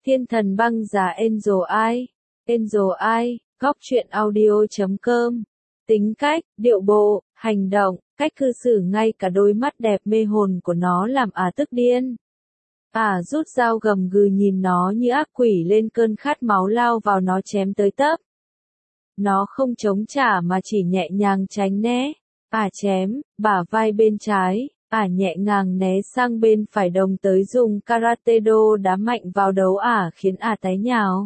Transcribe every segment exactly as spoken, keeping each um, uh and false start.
Thiên thần băng giá Angel Eye. Angel Eye, góc truyện audio chấm com. Tính cách, điệu bộ, hành động, cách cư xử ngay cả đôi mắt đẹp mê hồn của nó làm ả tức điên. Ả rút dao gầm gừ nhìn nó như ác quỷ lên cơn khát máu lao vào nó chém tới tấp. Nó không chống trả mà chỉ nhẹ nhàng tránh né. Ả chém, bả vai bên trái, ả nhẹ nhàng né sang bên phải đồng tới dùng karate do đá mạnh vào đầu ả khiến ả tái nhào.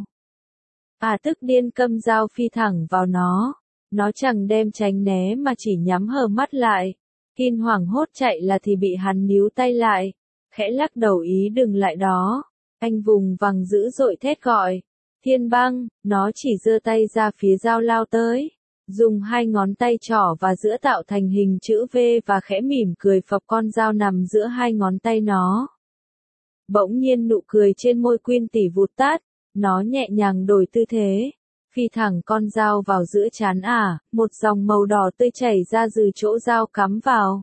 Ả tức điên câm dao phi thẳng vào nó. Nó chẳng đem tránh né mà chỉ nhắm hờ mắt lại. Kin hoảng hốt chạy là thì bị hắn níu tay lại. Khẽ lắc đầu ý đừng lại đó. Anh vùng vằng dữ dội thét gọi. Thiên băng, nó chỉ giơ tay ra phía dao lao tới. Dùng hai ngón tay trỏ và giữa tạo thành hình chữ V và khẽ mỉm cười phập con dao nằm giữa hai ngón tay nó. Bỗng nhiên nụ cười trên môi Queen tỉ vụt tắt, nó nhẹ nhàng đổi tư thế, phi thẳng con dao vào giữa trán ả, một dòng màu đỏ tươi chảy ra từ chỗ dao cắm vào.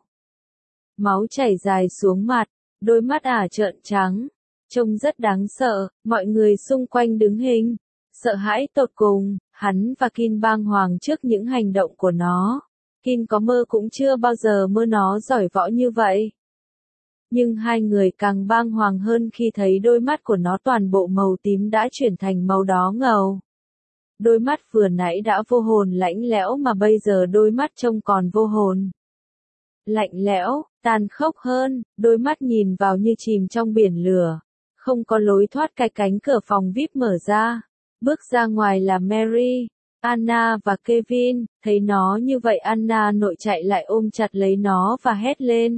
Máu chảy dài xuống mặt, đôi mắt ả trợn trắng, trông rất đáng sợ, mọi người xung quanh đứng hình, sợ hãi tột cùng. Hắn và Kin bàng hoàng trước những hành động của nó. Kin có mơ cũng chưa bao giờ mơ nó giỏi võ như vậy. Nhưng hai người càng bàng hoàng hơn khi thấy đôi mắt của nó toàn bộ màu tím đã chuyển thành màu đỏ ngầu. Đôi mắt vừa nãy đã vô hồn lạnh lẽo mà bây giờ đôi mắt trông còn vô hồn. Lạnh lẽo, tàn khốc hơn, đôi mắt nhìn vào như chìm trong biển lửa. Không có lối thoát, cái cánh cửa phòng vi ai pi mở ra. Bước ra ngoài là Mary, Anna và Kevin, thấy nó như vậy Anna nội chạy lại ôm chặt lấy nó và hét lên.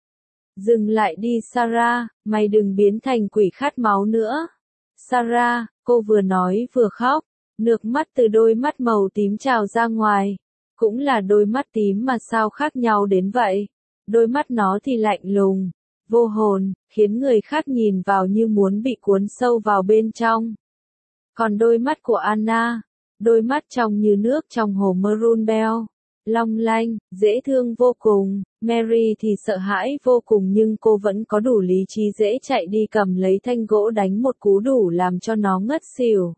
Dừng lại đi Sarah, mày đừng biến thành quỷ khát máu nữa. Sarah, cô vừa nói vừa khóc, nước mắt từ đôi mắt màu tím trào ra ngoài. Cũng là đôi mắt tím mà sao khác nhau đến vậy. Đôi mắt nó thì lạnh lùng, vô hồn, khiến người khác nhìn vào như muốn bị cuốn sâu vào bên trong. Còn đôi mắt của Anna, đôi mắt trong như nước trong hồ Maroon Bell, long lanh, dễ thương vô cùng. Mary thì sợ hãi vô cùng nhưng cô vẫn có đủ lý trí dễ chạy đi cầm lấy thanh gỗ đánh một cú đủ làm cho nó ngất xỉu.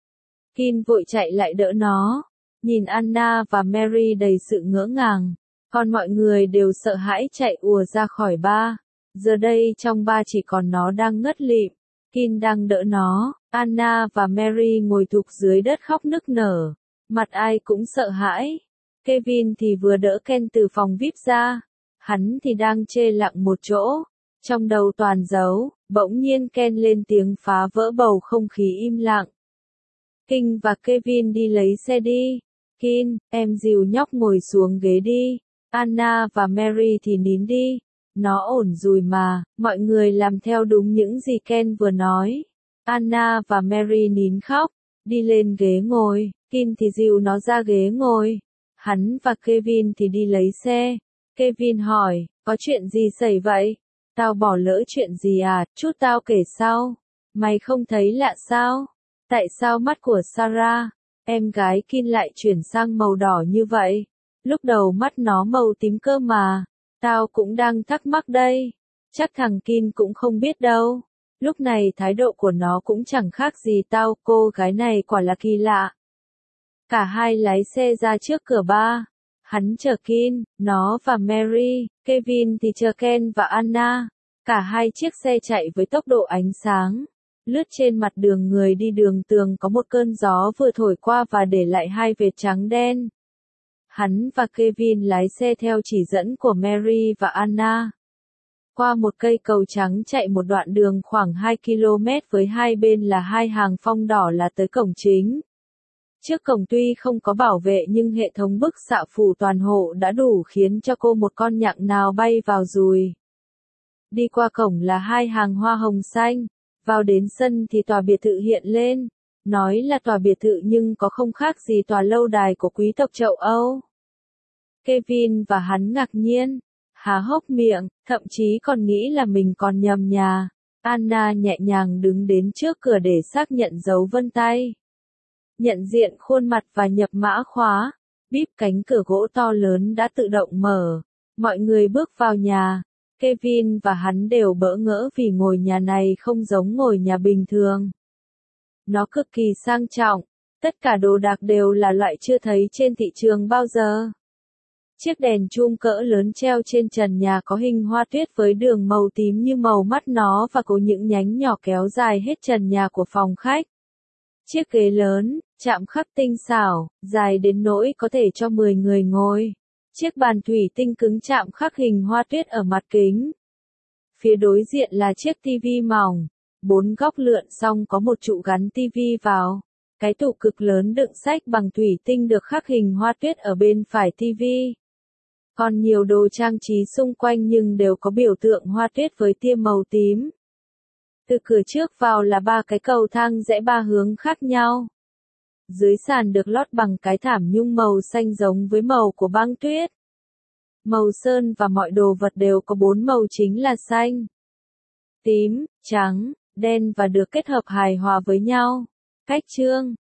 Kin vội chạy lại đỡ nó, nhìn Anna và Mary đầy sự ngỡ ngàng, còn mọi người đều sợ hãi chạy ùa ra khỏi bar. Giờ đây trong bar chỉ còn nó đang ngất lịm. Kin đang đỡ nó, Anna và Mary ngồi thụp dưới đất khóc nức nở, mặt ai cũng sợ hãi. Kevin thì vừa đỡ Ken từ phòng vi ai pi ra, hắn thì đang chê lặng một chỗ, trong đầu toàn dấu, bỗng nhiên Ken lên tiếng phá vỡ bầu không khí im lặng. King và Kevin đi lấy xe đi. Kin, em dìu nhóc ngồi xuống ghế đi. Anna và Mary thì nín đi. Nó ổn rồi mà, mọi người làm theo đúng những gì Ken vừa nói. Anna và Mary nín khóc, đi lên ghế ngồi, Kin thì dìu nó ra ghế ngồi. Hắn và Kevin thì đi lấy xe. Kevin hỏi, có chuyện gì xảy vậy? Tao bỏ lỡ chuyện gì à, chút tao kể sau. Mày không thấy lạ sao? Tại sao mắt của Sarah, em gái Kin lại chuyển sang màu đỏ như vậy? Lúc đầu mắt nó màu tím cơ mà. Tao cũng đang thắc mắc đây. Chắc thằng Kin cũng không biết đâu. Lúc này thái độ của nó cũng chẳng khác gì tao, cô gái này quả là kỳ lạ. Cả hai lái xe ra trước cửa bar. Hắn chờ Kin, nó và Mary, Kevin thì chờ Ken và Anna. Cả hai chiếc xe chạy với tốc độ ánh sáng. Lướt trên mặt đường người đi đường tường có một cơn gió vừa thổi qua và để lại hai vệt trắng đen. Hắn và Kevin lái xe theo chỉ dẫn của Mary và Anna. Qua một cây cầu trắng chạy một đoạn đường khoảng hai ki lô mét với hai bên là hai hàng phong đỏ là tới cổng chính. Trước cổng tuy không có bảo vệ nhưng hệ thống bức xạ phủ toàn hộ đã đủ khiến cho cô một con nhặng nào bay vào dùi. Đi qua cổng là hai hàng hoa hồng xanh, vào đến sân thì tòa biệt thự hiện lên. Nói là tòa biệt thự nhưng có không khác gì tòa lâu đài của quý tộc châu Âu. Kevin và hắn ngạc nhiên, há hốc miệng, thậm chí còn nghĩ là mình còn nhầm nhà. Anna nhẹ nhàng đứng đến trước cửa để xác nhận dấu vân tay. Nhận diện khuôn mặt và nhập mã khóa. Bíp cánh cửa gỗ to lớn đã tự động mở. Mọi người bước vào nhà. Kevin và hắn đều bỡ ngỡ vì ngồi nhà này không giống ngồi nhà bình thường. Nó cực kỳ sang trọng. Tất cả đồ đạc đều là loại chưa thấy trên thị trường bao giờ. Chiếc đèn chum cỡ lớn treo trên trần nhà có hình hoa tuyết với đường màu tím như màu mắt nó và có những nhánh nhỏ kéo dài hết trần nhà của phòng khách. Chiếc ghế lớn, chạm khắc tinh xảo, dài đến nỗi có thể cho mười người ngồi. Chiếc bàn thủy tinh cứng chạm khắc hình hoa tuyết ở mặt kính. Phía đối diện là chiếc tivi mỏng, bốn góc lượn xong có một trụ gắn tivi vào. Cái tủ cực lớn đựng sách bằng thủy tinh được khắc hình hoa tuyết ở bên phải tivi. Còn nhiều đồ trang trí xung quanh nhưng đều có biểu tượng hoa tuyết với tia màu tím. Từ cửa trước vào là ba cái cầu thang rẽ ba hướng khác nhau. Dưới sàn được lót bằng cái thảm nhung màu xanh giống với màu của băng tuyết. Màu sơn và mọi đồ vật đều có bốn màu chính là xanh, tím, trắng, đen và được kết hợp hài hòa với nhau. Cách trương